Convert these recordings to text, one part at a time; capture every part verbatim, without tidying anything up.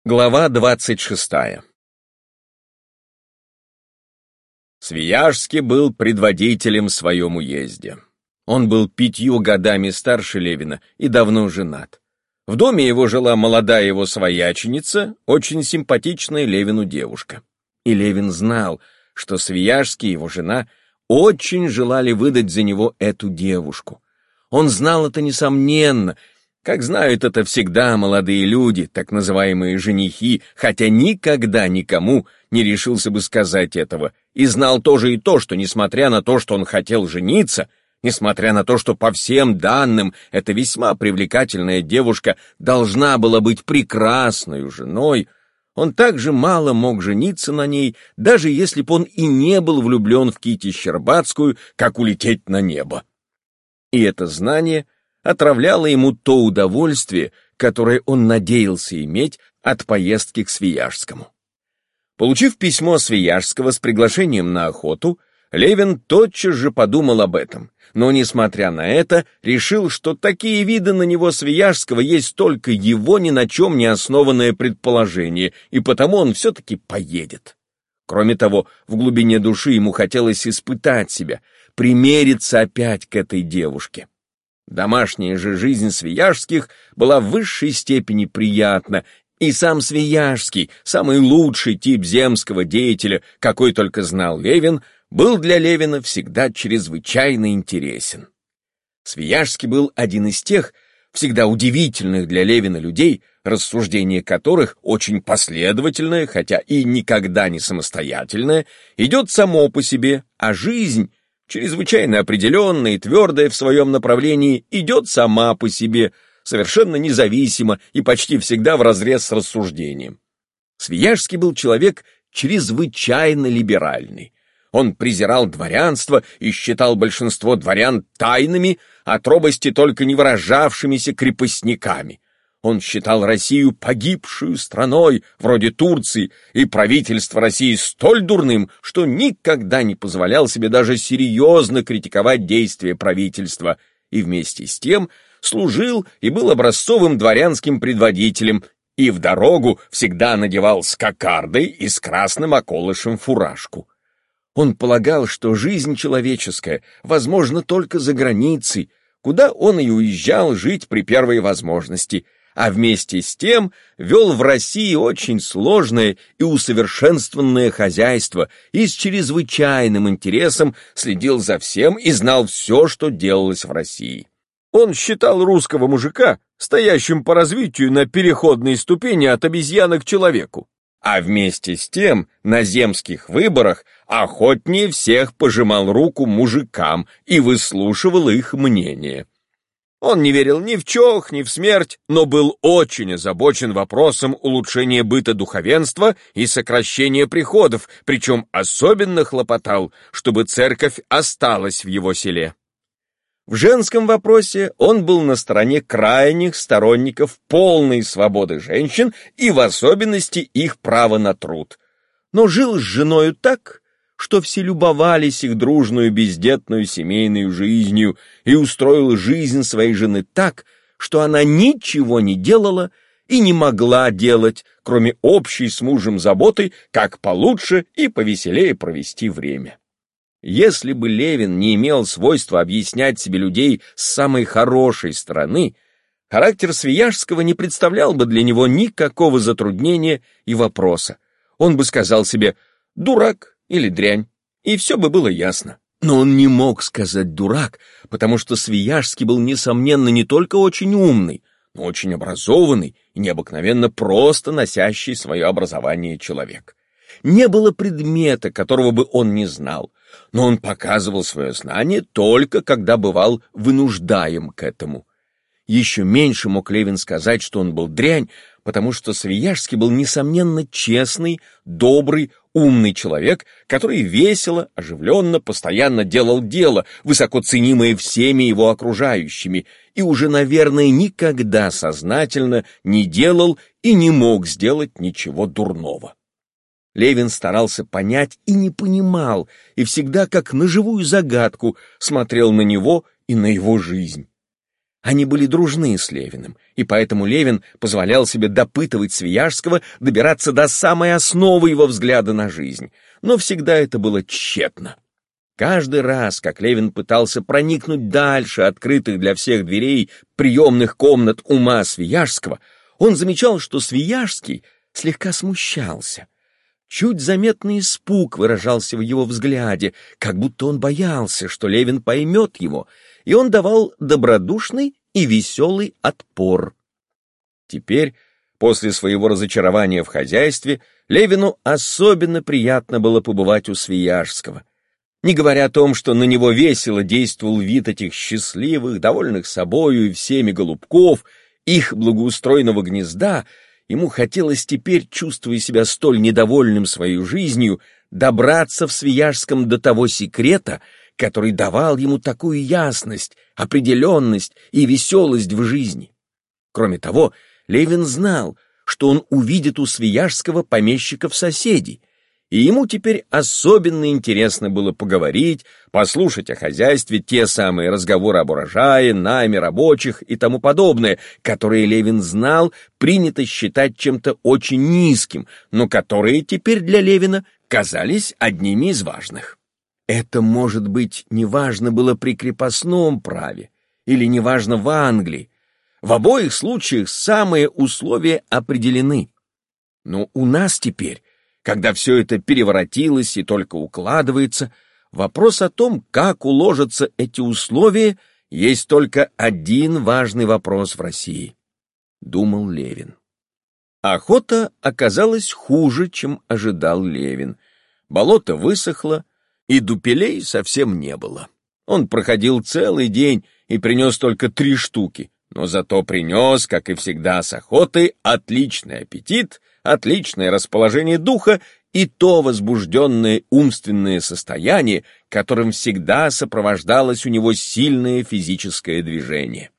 Глава двадцать шестая. Свияжский был предводителем в своем уезде. Он был пятью годами старше Левина и давно женат. В доме его жила молодая его свояченица, очень симпатичная Левину девушка. И Левин знал, что Свияжский и его жена очень желали выдать за него эту девушку. Он знал это несомненно, как знают это всегда молодые люди, так называемые женихи, хотя никогда никому не решился бы сказать этого, и знал тоже и то, что, несмотря на то, что он хотел жениться, несмотря на то, что по всем данным эта весьма привлекательная девушка должна была быть прекрасной женой, он также мало мог жениться на ней, даже если бы он и не был влюблен в Кити Щербацкую, как улететь на небо. И это знание отравляло ему то удовольствие, которое он надеялся иметь от поездки к Свияжскому. Получив письмо Свияжского с приглашением на охоту, Левин тотчас же подумал об этом, но, несмотря на это, решил, что такие виды на него Свияжского есть только его ни на чем не основанное предположение, и потому он все-таки поедет. Кроме того, в глубине души ему хотелось испытать себя, примериться опять к этой девушке. Домашняя же жизнь Свияжских была в высшей степени приятна, и сам Свияжский, самый лучший тип земского деятеля, какой только знал Левин, был для Левина всегда чрезвычайно интересен. Свияжский был один из тех, всегда удивительных для Левина людей, рассуждение которых очень последовательное, хотя и никогда не самостоятельное, идет само по себе, а жизнь, чрезвычайно определенная и твердая в своем направлении, идет сама по себе, совершенно независимо и почти всегда вразрез с рассуждением. Свияжский был человек чрезвычайно либеральный. Он презирал дворянство и считал большинство дворян тайными, от робости только не выражавшимися крепостниками. Он считал Россию погибшую страной, вроде Турции, и правительство России столь дурным, что никогда не позволял себе даже серьезно критиковать действия правительства, и вместе с тем служил и был образцовым дворянским предводителем, и в дорогу всегда надевал с кокардой и с красным околышем фуражку. Он полагал, что жизнь человеческая возможна только за границей, куда он и уезжал жить при первой возможности, а вместе с тем вел в России очень сложное и усовершенствованное хозяйство и с чрезвычайным интересом следил за всем и знал все, что делалось в России. Он считал русского мужика стоящим по развитию на переходной ступени от обезьяны к человеку, а вместе с тем на земских выборах охотнее всех пожимал руку мужикам и выслушивал их мнение. Он не верил ни в чох, ни в смерть, но был очень озабочен вопросом улучшения быта духовенства и сокращения приходов, причем особенно хлопотал, чтобы церковь осталась в его селе. В женском вопросе он был на стороне крайних сторонников полной свободы женщин и в особенности их права на труд, но жил с женою так, что все любовались их дружную бездетную семейную жизнью, и устроил жизнь своей жены так, что она ничего не делала и не могла делать, кроме общей с мужем заботы, как получше и повеселее провести время. Если бы Левин не имел свойства объяснять себе людей с самой хорошей стороны, характер Свияжского не представлял бы для него никакого затруднения и вопроса. Он бы сказал себе «дурак» или дрянь, и все бы было ясно. Но он не мог сказать «дурак», потому что Свияжский был, несомненно, не только очень умный, но очень образованный и необыкновенно просто носящий свое образование человек. Не было предмета, которого бы он не знал, но он показывал свое знание только когда бывал вынуждаем к этому. Еще меньше мог Левин сказать, что он был дрянь, потому что Свияжский был, несомненно, честный, добрый, умный человек, который весело, оживленно, постоянно делал дело, высоко ценимое всеми его окружающими, и уже, наверное, никогда сознательно не делал и не мог сделать ничего дурного. Левин старался понять и не понимал, и всегда как на живую загадку смотрел на него и на его жизнь. Они были дружны с Левиным, и поэтому Левин позволял себе допытывать Свияжского, добираться до самой основы его взгляда на жизнь. Но всегда это было тщетно. Каждый раз, как Левин пытался проникнуть дальше открытых для всех дверей приемных комнат ума Свияжского, он замечал, что Свияжский слегка смущался. Чуть заметный испуг выражался в его взгляде, как будто он боялся, что Левин поймет его, и он давал добродушный и веселый отпор. Теперь, после своего разочарования в хозяйстве, Левину особенно приятно было побывать у Свияжского. Не говоря о том, что на него весело действовал вид этих счастливых, довольных собою и всеми голубков, их благоустроенного гнезда, ему хотелось теперь, чувствуя себя столь недовольным своей жизнью, добраться в Свияжском до того секрета, который давал ему такую ясность, определенность и веселость в жизни. Кроме того, Левин знал, что он увидит у Свияжского помещиков-соседей, и ему теперь особенно интересно было поговорить, послушать о хозяйстве те самые разговоры об урожае, найме рабочих и тому подобное, которые Левин знал, принято считать чем-то очень низким, но которые теперь для Левина казались одними из важных. Это, может быть, неважно было при крепостном праве или неважно в Англии. В обоих случаях самые условия определены. Но у нас теперь, когда все это переворотилось и только укладывается, вопрос о том, как уложатся эти условия, есть только один важный вопрос в России, — думал Левин. Охота оказалась хуже, чем ожидал Левин. Болото высохло, и дупелей совсем не было. Он проходил целый день и принес только три штуки, но зато принес, как и всегда с охотой, отличный аппетит, отличное расположение духа и то возбужденное умственное состояние, которым всегда сопровождалось у него сильное физическое движение.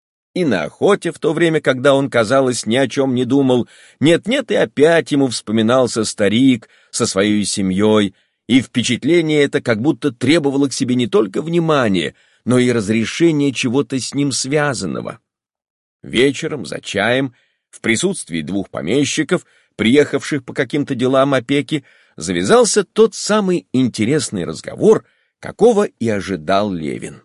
И на охоте, в то время, когда он, казалось, ни о чем не думал, нет-нет, и опять ему вспоминался старик со своей семьей, и впечатление это как будто требовало к себе не только внимания, но и разрешения чего-то с ним связанного. Вечером, за чаем, в присутствии двух помещиков, приехавших по каким-то делам опеки, завязался тот самый интересный разговор, какого и ожидал Левин.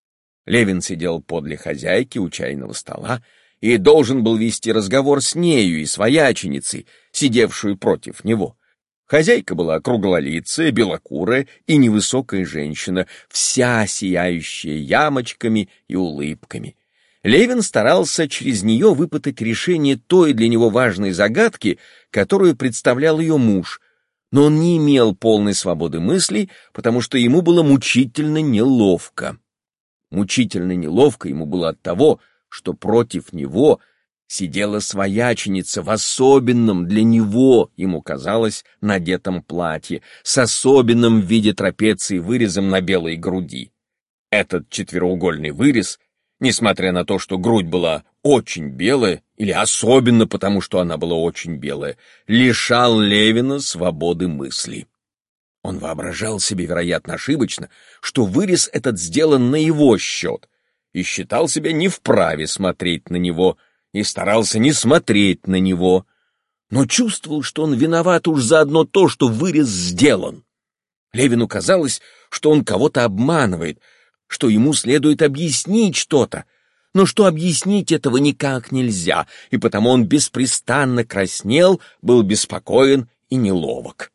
Левин сидел подле хозяйки у чайного стола и должен был вести разговор с нею и свояченицей, сидевшую против него. Хозяйка была круглолицая, белокурая и невысокая женщина, вся сияющая ямочками и улыбками. Левин старался через нее выпытать решение той для него важной загадки, которую представлял ее муж, но он не имел полной свободы мыслей, потому что ему было мучительно неловко. Мучительно неловко ему было от того, что против него сидела свояченица в особенном для него, ему казалось, надетом платье, с особенным в виде трапеции вырезом на белой груди. Этот четвероугольный вырез, несмотря на то, что грудь была очень белая, или особенно потому, что она была очень белая, лишал Левина свободы мысли. Он воображал себе, вероятно, ошибочно, что вырез этот сделан на его счет, и считал себя не вправе смотреть на него, и старался не смотреть на него, но чувствовал, что он виноват уж за одно то, что вырез сделан. Левину казалось, что он кого-то обманывает, что ему следует объяснить что-то, но что объяснить этого никак нельзя, и потому он беспрестанно краснел, был беспокоен и неловок.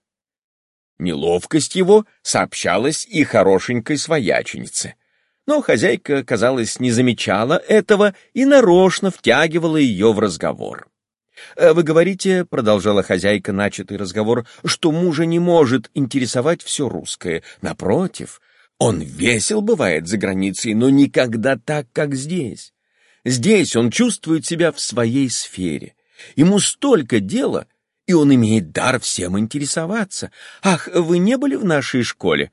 Неловкость его сообщалась и хорошенькой свояченице. Но хозяйка, казалось, не замечала этого и нарочно втягивала ее в разговор. «Вы говорите, — продолжала хозяйка начатый разговор, — что мужа не может интересовать все русское. Напротив, он весел бывает за границей, но никогда так, как здесь. Здесь он чувствует себя в своей сфере. Ему столько дела, и он имеет дар всем интересоваться. Ах, вы не были в нашей школе?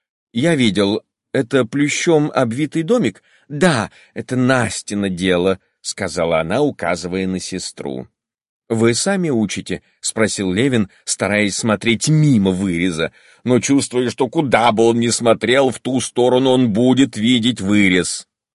Я видел, это плющом обвитый домик? Да, это Настино дело, — сказала она, указывая на сестру. «Вы сами учите?» — спросил Левин, стараясь смотреть мимо выреза, но чувствуя, что куда бы он ни смотрел, в ту сторону он будет видеть вырез.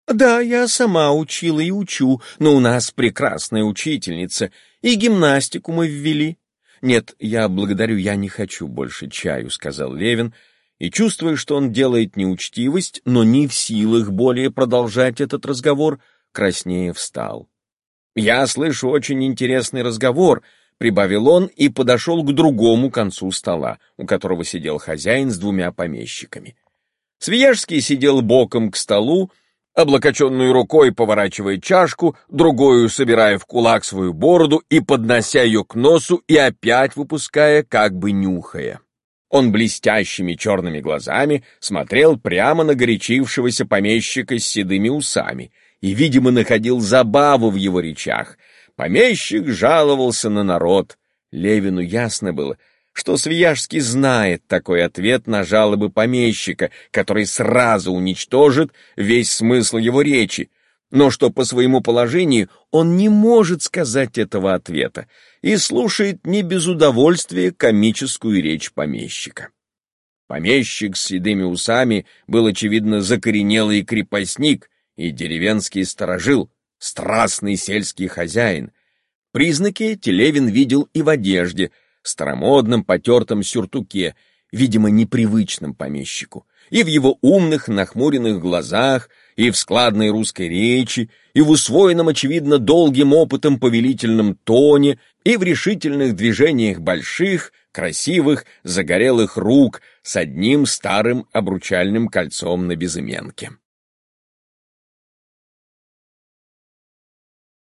Да, я сама учила и учу, но у нас прекрасная учительница, и гимнастику мы ввели. Нет, я благодарю, я не хочу больше чаю, сказал Левин, и, чувствуя, что он делает неучтивость, но не в силах более продолжать этот разговор, краснее встал. Я слышу очень интересный разговор, прибавил он и подошел к другому концу стола, у которого сидел хозяин с двумя помещиками. Свияжский сидел боком к столу, облокоченной рукой поворачивая чашку, другою собирая в кулак свою бороду и поднося ее к носу и опять выпуская, как бы нюхая. Он блестящими черными глазами смотрел прямо на горячившегося помещика с седыми усами и, видимо, находил забаву в его речах. Помещик жаловался на народ. Левину ясно было, что Свияжский знает такой ответ на жалобы помещика, который сразу уничтожит весь смысл его речи, но что по своему положению он не может сказать этого ответа и слушает не без удовольствия комическую речь помещика. Помещик с седыми усами был, очевидно, закоренелый крепостник и деревенский сторожил, страстный сельский хозяин. Признаки эти Левин видел и в одежде, старомодном потертом сюртуке, видимо, непривычном помещику, и в его умных нахмуренных глазах, и в складной русской речи, и в усвоенном, очевидно, долгим опытом повелительном тоне, и в решительных движениях больших, красивых, загорелых рук с одним старым обручальным кольцом на безыменке.